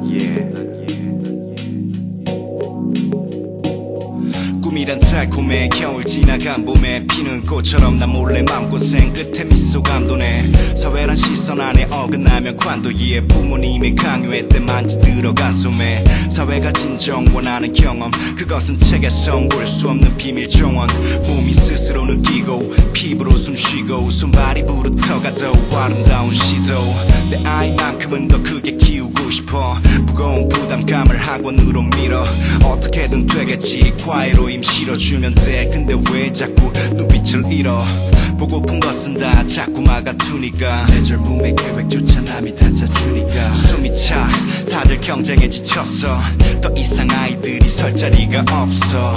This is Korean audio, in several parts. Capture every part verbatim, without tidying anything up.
꿈이란 달콤해 겨울 지나간 봄에 피는 꽃처럼 나 몰래 마음고생 끝에 미소감 도네. 사회란 시선 안에 어긋나면 관도위에 부모님의 강요했대 만지 들어간 숨에 사회가 진정 원하는 경험 그것은 책에선 볼 수 없는 비밀 정원 몸이 스스로 느끼고 피부로 숨쉬고 손발이 부르터가도 아름다운 시도 내 아이만큼은 더 크게 키우고 싶어 무거운 부담감을 학원으로 밀어 어떻게든 되겠지 과외로 임 실어주면 돼 근데 왜 자꾸 눈빛을 잃어 보고픈 것은 다 자꾸 막아두니까 내 젊음의 계획조차 남이 다 짜주니까 숨이 차 다들 경쟁에 지쳤어 더 이상 아이들이 설 자리가 없어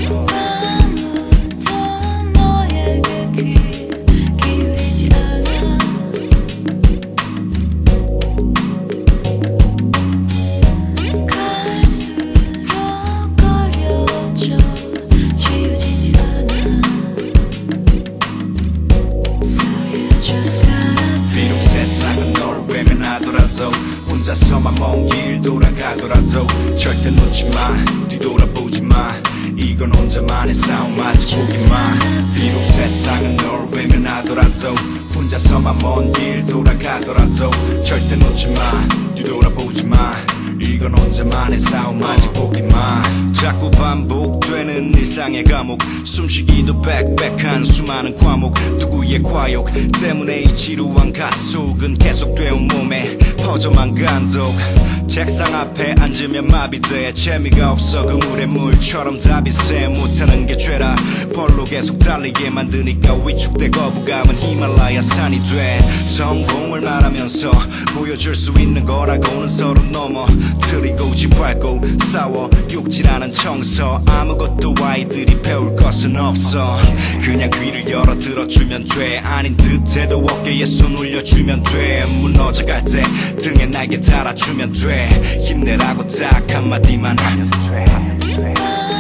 혼자서만 먼 길 돌아가더라도 절대 놓지마 뒤돌아보지마 이건 혼자만의 싸움 아직 포기마 비록 세상은 널 외면하더라도 혼자서만 먼 길 돌아가더라도 절대 놓지마 뒤돌아보지마 이건 혼자만의 싸움 아직 포기마 자꾸 반복되는 일상의 감옥 숨쉬기도 빽빽한 수많은 과목 누구의 과욕 때문에 이 지루한 가속은 계속되어 몸에 퍼져만 간독 책상 앞에 앉으면 마비돼 재미가 없어 그물의 물처럼 답이 새 못하는 게 죄라 벌로 계속 달리게 만드니까 위축돼 거부감은 히말라야 산이 돼 성공을 말하면서 보여줄 수 있는 거라고는 서로 넘어 트리고 짓밟고 싸워 욕질하는 청서 아무것도 아이들이 배울 것은 없어 그냥 귀를 열어 들어주면 돼 아닌 듯해도 어깨에 손 올려주면 돼 무너져갈 때 등에 날개 달아주면 돼 힘내라고 딱 한마디만 하면 돼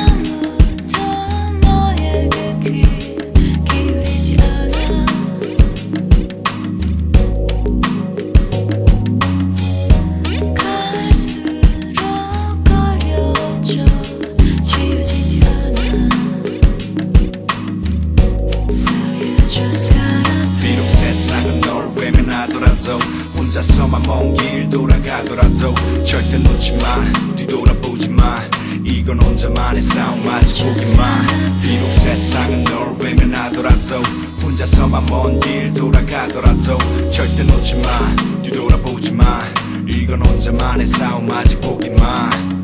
혼자서만 먼 길 돌아가더라도 절대 놓지마 뒤돌아보지마 이건 혼자만의 싸움 아직 포기마 비록 세상은 널 외면하더라도 혼자서만 먼 길 돌아가더라도 절대 놓지마 뒤돌아보지마 이건 혼자만의 싸움 아직 포기마